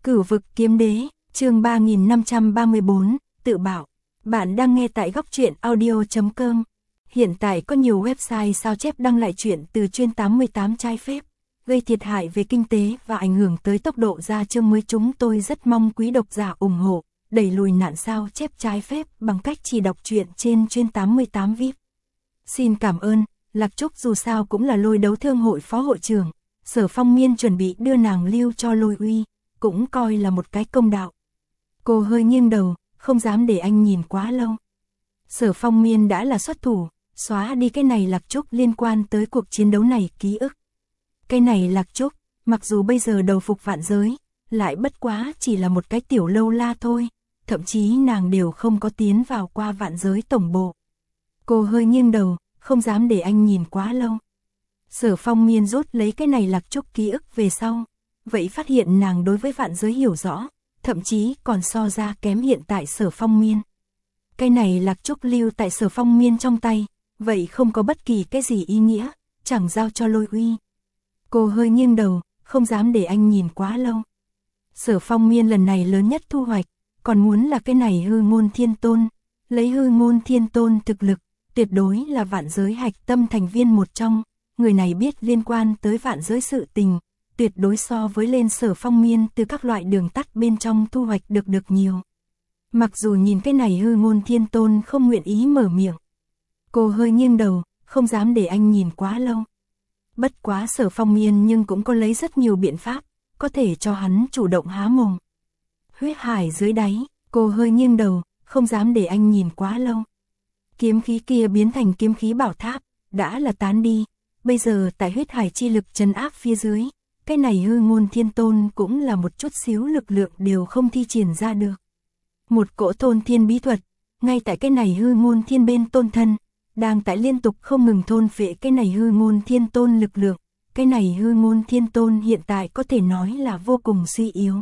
Cửu vực kiếm đế, chương 3534, tự bảo. Bạn đang nghe tại góc truyện audio.com. Hiện tại có nhiều website sao chép đăng lại truyện từ chuyên 88 trái phép, gây thiệt hại về kinh tế và ảnh hưởng tới tốc độ ra chương mới. Chúng tôi rất mong quý độc giả ủng hộ, đẩy lùi nạn sao chép trái phép bằng cách chỉ đọc truyện trên chuyên 88 VIP. Xin cảm ơn. Lạc Trúc dù sao cũng là Lôi Đấu Thương hội phó hội trưởng, Sở Phong Miên chuẩn bị đưa nàng lưu cho Lôi Uy, cũng coi là một cái công đạo. Cô hơi nghiêng đầu, không dám để anh nhìn quá lâu. Sở Phong Miên đã là xuất thủ, xóa đi cái này Lạc Trúc liên quan tới cuộc chiến đấu này ký ức. Cái này Lạc Trúc, mặc dù bây giờ đầu phục vạn giới, lại bất quá chỉ là một cái tiểu lâu la thôi, thậm chí nàng đều không có tiến vào qua vạn giới tổng bộ. Cô hơi nghiêng đầu, không dám để anh nhìn quá lâu. Sở Phong Miên rút lấy cái này Lạc Trúc ký ức về sau, vậy phát hiện nàng đối với vạn giới hiểu rõ, thậm chí còn so ra kém hiện tại Sở Phong Miên. Cái này Lạc Trúc lưu tại Sở Phong Miên trong tay, vậy không có bất kỳ cái gì ý nghĩa, chẳng giao cho Lôi Uy. Cô hơi nghiêng đầu, không dám để anh nhìn quá lâu. Sở Phong Miên lần này lớn nhất thu hoạch, còn muốn là cái này Hư Ngôn Thiên Tôn, lấy Hư Ngôn Thiên Tôn thực lực, tuyệt đối là vạn giới hạch tâm thành viên một trong, người này biết liên quan tới vạn giới sự tình, tuyệt đối so với lên Sở Phong Miên từ các loại đường tắt bên trong thu hoạch được nhiều. Mặc dù nhìn cái này Hư Ngôn Thiên Tôn không nguyện ý mở miệng. Cô hơi nghiêng đầu, không dám để anh nhìn quá lâu. Bất quá Sở Phong Miên nhưng cũng có lấy rất nhiều biện pháp, có thể cho hắn chủ động há mồm. Huyết hải dưới đáy, cô hơi nghiêng đầu, không dám để anh nhìn quá lâu. Kiếm khí kia biến thành kiếm khí bảo tháp, đã là tán đi, bây giờ tại huyết hải chi lực trấn áp phía dưới, cái này Hư Ngôn Thiên Tôn cũng là một chút xíu lực lượng đều không thi triển ra được. Một cỗ thôn thiên bí thuật, ngay tại cái này Hư Ngôn Thiên bên tôn thân, đang tại liên tục không ngừng thôn phệ cái này Hư Ngôn Thiên Tôn lực lượng, cái này Hư Ngôn Thiên Tôn hiện tại có thể nói là vô cùng suy yếu.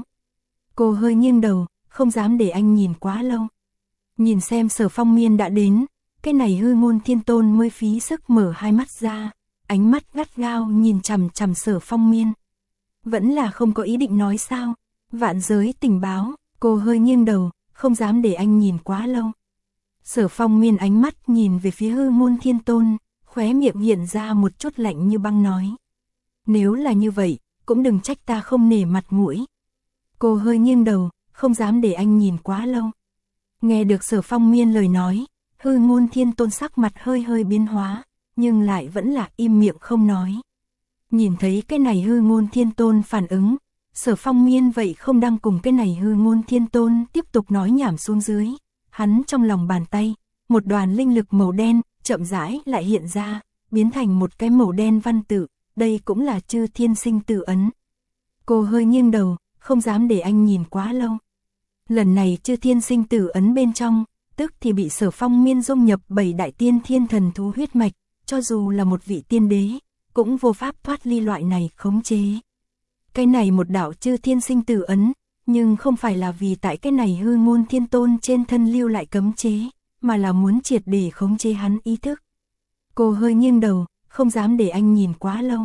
Cô hơi nghiêng đầu, không dám để anh nhìn quá lâu. Nhìn xem Sở Phong Miên đã đến, cái này Hư Ngôn Thiên Tôn mới phí sức mở hai mắt ra, ánh mắt gắt gao nhìn chằm chằm Sở Phong Miên. Vẫn là không có ý định nói sao, vạn giới tình báo, cô hơi nghiêng đầu, không dám để anh nhìn quá lâu. Sở Phong Miên ánh mắt nhìn về phía Hư Ngôn Thiên Tôn, khóe miệng hiện ra một chút lạnh như băng nói. Nếu là như vậy, cũng đừng trách ta không nể mặt mũi. Cô hơi nghiêng đầu, không dám để anh nhìn quá lâu. Nghe được Sở Phong Miên lời nói, Hư Ngôn Thiên Tôn sắc mặt hơi biến hóa, nhưng lại vẫn là im miệng không nói. Nhìn thấy cái này Hư Ngôn Thiên Tôn phản ứng, Sở Phong Miên vậy không đang cùng cái này Hư Ngôn Thiên Tôn tiếp tục nói nhảm xuống dưới. Hắn trong lòng bàn tay, một đoàn linh lực màu đen, chậm rãi lại hiện ra, biến thành một cái màu đen văn tự, đây cũng là Chư Thiên Sinh Tử ấn. Cô hơi nghiêng đầu, không dám để anh nhìn quá lâu. Lần này Chư Thiên Sinh Tử ấn bên trong, tức thì bị Sở Phong Miên dung nhập 7 đại tiên thiên thần thú huyết mạch, cho dù là một vị tiên đế, cũng vô pháp thoát ly loại này khống chế. Cái này một đạo Chư Thiên Sinh Tử ấn, nhưng không phải là vì tại cái này Hư Ngôn Thiên Tôn trên thân lưu lại cấm chế, mà là muốn triệt để khống chế hắn ý thức. Cô hơi nghiêng đầu, không dám để anh nhìn quá lâu.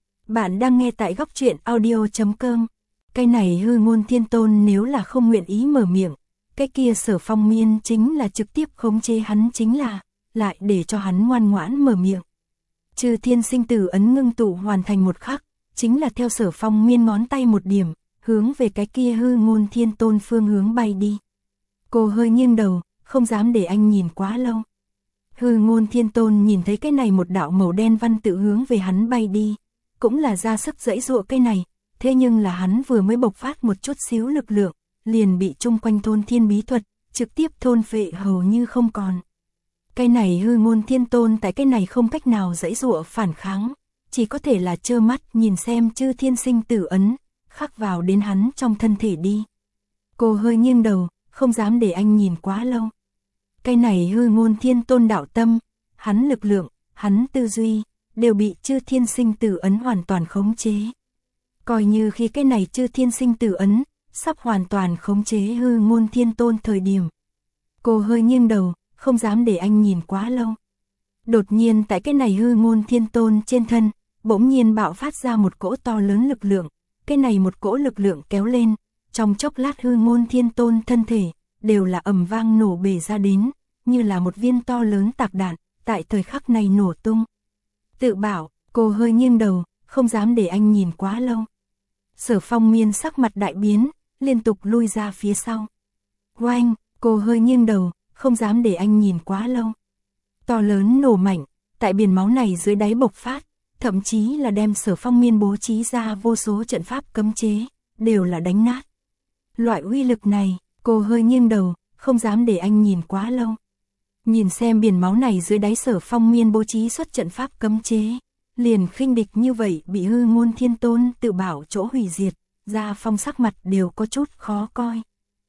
Bạn đang nghe tại góc truyện audio.com. Cái này Hư Ngôn Thiên Tôn nếu là không nguyện ý mở miệng, cái kia Sở Phong Miên chính là trực tiếp khống chế hắn, chính là lại để cho hắn ngoan ngoãn mở miệng. Chư Thiên Sinh Tử ấn ngưng tụ hoàn thành một khắc, chính là theo Sở Phong Miên ngón tay một điểm, hướng về cái kia Hư Ngôn Thiên Tôn phương hướng bay đi. Cô hơi nghiêng đầu, không dám để anh nhìn quá lâu. Hư Ngôn Thiên Tôn nhìn thấy cái này một đạo màu đen văn tự hướng về hắn bay đi, cũng là ra sức giãy giụa cái này, thế nhưng là hắn vừa mới bộc phát một chút xíu lực lượng, liền bị chung quanh thôn thiên bí thuật, trực tiếp thôn phệ hầu như không còn. Cái này Hư Ngôn Thiên Tôn tại cái này không cách nào giãy giụa phản kháng, chỉ có thể là trơ mắt nhìn xem Chư Thiên Sinh Tử ấn khắc vào đến hắn trong thân thể đi. Cô hơi nghiêng đầu, không dám để anh nhìn quá lâu. Cái này Hư Ngôn Thiên Tôn đạo tâm, hắn lực lượng, hắn tư duy, đều bị Chư Thiên Sinh Tử ấn hoàn toàn khống chế. Coi như khi cái này Chư Thiên Sinh Tử ấn sắp hoàn toàn khống chế Hư Ngôn Thiên Tôn thời điểm. Cô hơi nghiêng đầu, không dám để anh nhìn quá lâu. Đột nhiên tại cái này Hư Ngôn Thiên Tôn trên thân, bỗng nhiên bạo phát ra một cỗ to lớn lực lượng. Cái này một cỗ lực lượng kéo lên, trong chốc lát hư ngôn thiên tôn thân thể, đều là ầm vang nổ bể ra đến, như là một viên to lớn tạc đạn, tại thời khắc này nổ tung. Tự bảo, cô hơi nghiêng đầu, không dám để anh nhìn quá lâu. Sở Phong Miên sắc mặt đại biến, liên tục lui ra phía sau. Oanh, cô hơi nghiêng đầu, không dám để anh nhìn quá lâu. To lớn nổ mạnh, tại biển máu này dưới đáy bộc phát, thậm chí là đem Sở Phong Miên bố trí ra vô số trận pháp cấm chế, đều là đánh nát. Loại uy lực này, cô hơi nghiêng đầu, không dám để anh nhìn quá lâu. Nhìn xem biển máu này dưới đáy Sở Phong Miên bố trí xuất trận pháp cấm chế, liền khinh địch như vậy bị hư ngôn thiên tôn tự bảo chỗ hủy diệt, Gia Phong sắc mặt đều có chút khó coi.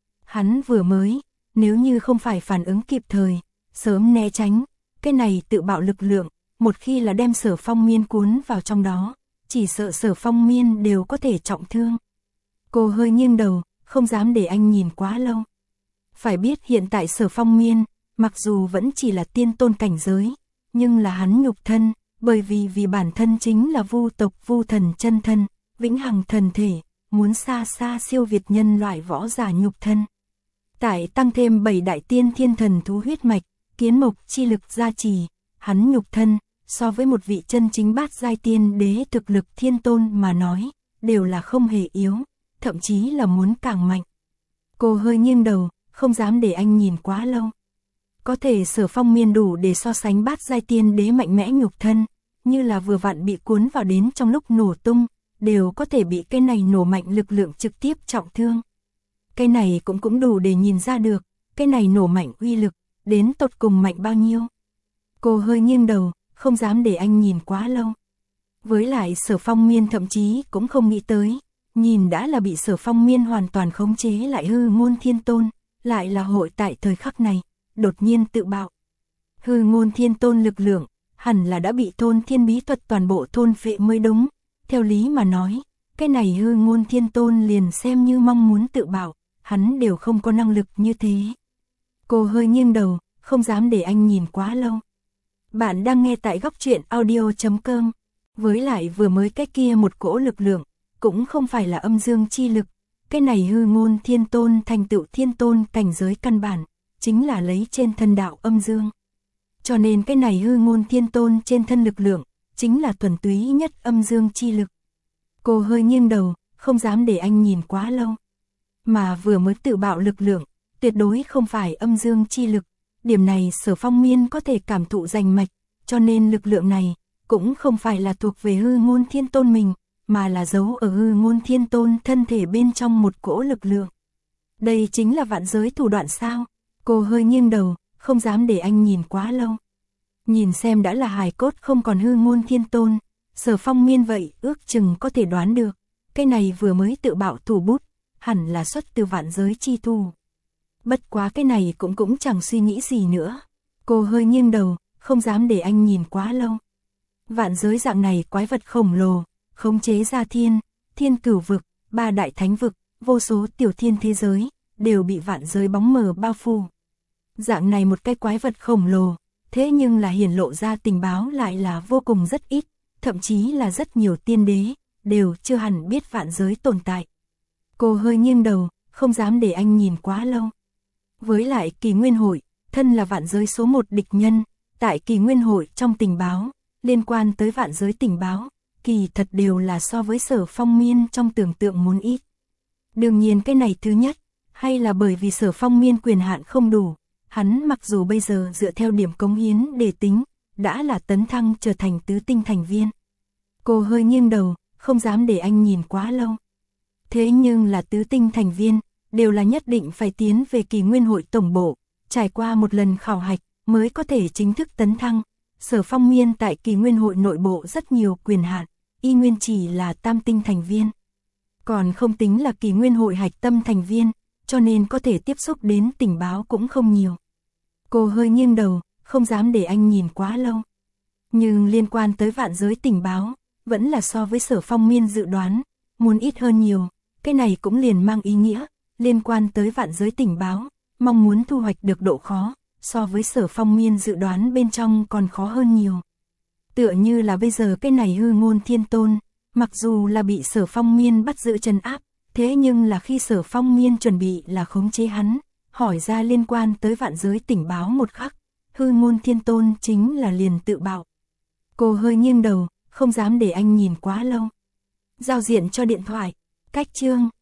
Hắn vừa mới, nếu như không phải phản ứng kịp thời, sớm né tránh, cái này tự bạo lực lượng, một khi là đem Sở Phong Miên cuốn vào trong đó, chỉ sợ Sở Phong Miên đều có thể trọng thương. Cô hơi nghiêng đầu, không dám để anh nhìn quá lâu. Phải biết hiện tại Sở Phong Miên, mặc dù vẫn chỉ là tiên tôn cảnh giới, nhưng là hắn nhục thân, bởi vì bản thân chính là vu tộc vu thần chân thân, vĩnh hằng thần thể, muốn xa xa siêu việt nhân loại võ giả nhục thân. Tại tăng thêm 7 đại tiên thiên thần thú huyết mạch, kiến mộc chi lực gia trì, hắn nhục thân, so với một vị chân chính bát giai tiên đế thực lực thiên tôn mà nói, đều là không hề yếu, thậm chí là muốn càng mạnh. Cô hơi nghiêng đầu, không dám để anh nhìn quá lâu. Có thể Sở Phong Miên đủ để so sánh bát giai tiên đế mạnh mẽ nhục thân, như là vừa vặn bị cuốn vào đến trong lúc nổ tung, đều có thể bị cái này nổ mạnh lực lượng trực tiếp trọng thương. Cái này cũng đủ để nhìn ra được, cái này nổ mạnh uy lực, đến tột cùng mạnh bao nhiêu. Cô hơi nghiêng đầu, không dám để anh nhìn quá lâu. Với lại Sở Phong Miên thậm chí cũng không nghĩ tới, nhìn đã là bị Sở Phong Miên hoàn toàn khống chế lại hư ngôn thiên tôn, lại là hội tại thời khắc này, đột nhiên tự bạo. Hư ngôn thiên tôn lực lượng, hẳn là đã bị thôn thiên bí thuật toàn bộ thôn phệ mới đúng. Theo lý mà nói, cái này hư ngôn thiên tôn liền xem như mong muốn tự bạo, hắn đều không có năng lực như thế. Cô hơi nghiêng đầu, không dám để anh nhìn quá lâu. Bạn đang nghe tại góc truyện audio.com. Với lại vừa mới cái kia một cỗ lực lượng, cũng không phải là âm dương chi lực. Cái này hư ngôn thiên tôn thành tựu thiên tôn cảnh giới căn bản, chính là lấy trên thân đạo âm dương. Cho nên cái này hư ngôn thiên tôn trên thân lực lượng, chính là thuần túy nhất âm dương chi lực. Cô hơi nghiêng đầu, không dám để anh nhìn quá lâu. Mà vừa mới tự bạo lực lượng, tuyệt đối không phải âm dương chi lực. Điểm này Sở Phong Miên có thể cảm thụ rành mạch, cho nên lực lượng này cũng không phải là thuộc về hư ngôn thiên tôn mình, mà là giấu ở hư ngôn thiên tôn thân thể bên trong một cỗ lực lượng. Đây chính là vạn giới thủ đoạn sao? Cô hơi nghiêng đầu, không dám để anh nhìn quá lâu. Nhìn xem đã là hài cốt không còn hư ngôn thiên tôn, Sở Phong Miên vậy ước chừng có thể đoán được, cái này vừa mới tự bạo thủ bút, hẳn là xuất từ vạn giới chi thù. Bất quá cái này cũng chẳng suy nghĩ gì nữa. Cô hơi nghiêng đầu, không dám để anh nhìn quá lâu. Vạn giới dạng này quái vật khổng lồ, khống chế ra thiên cửu vực, 3 đại thánh vực, vô số tiểu thiên thế giới, đều bị vạn giới bóng mờ bao phủ. Dạng này một cái quái vật khổng lồ, thế nhưng là hiển lộ ra tình báo lại là vô cùng rất ít, thậm chí là rất nhiều tiên đế, đều chưa hẳn biết vạn giới tồn tại. Cô hơi nghiêng đầu, không dám để anh nhìn quá lâu. Với lại Kỳ Nguyên Hội, thân là vạn giới số 1 địch nhân, tại Kỳ Nguyên Hội trong tình báo, liên quan tới vạn giới tình báo, kỳ thật đều là so với Sở Phong Miên trong tưởng tượng muốn ít. Đương nhiên cái này thứ nhất, hay là bởi vì Sở Phong Miên quyền hạn không đủ, hắn mặc dù bây giờ dựa theo điểm cống hiến để tính, đã là tấn thăng trở thành tứ tinh thành viên. Cô hơi nghiêng đầu, không dám để anh nhìn quá lâu. Thế nhưng là tứ tinh thành viên, đều là nhất định phải tiến về Kỳ Nguyên Hội tổng bộ, trải qua một lần khảo hạch mới có thể chính thức tấn thăng. Sở Phong Miên tại Kỳ Nguyên Hội nội bộ rất nhiều quyền hạn, y nguyên chỉ là tam tinh thành viên. Còn không tính là Kỳ Nguyên Hội hạch tâm thành viên, cho nên có thể tiếp xúc đến tình báo cũng không nhiều. Cô hơi nghiêng đầu, không dám để anh nhìn quá lâu. Nhưng liên quan tới vạn giới tình báo, vẫn là so với Sở Phong Miên dự đoán, muốn ít hơn nhiều. Cái này cũng liền mang ý nghĩa, liên quan tới vạn giới tình báo, mong muốn thu hoạch được độ khó, so với Sở Phong Miên dự đoán bên trong còn khó hơn nhiều. Tựa như là bây giờ cái này hư ngôn thiên tôn, mặc dù là bị Sở Phong Miên bắt giữ trấn áp, Thế nhưng là khi Sở Phong Miên chuẩn bị là khống chế hắn, hỏi ra liên quan tới vạn giới tình báo một khắc, hư ngôn thiên tôn chính là liền tự bạo. Cô hơi nghiêng đầu, không dám để anh nhìn quá lâu. Giao diện cho điện thoại, cách chương.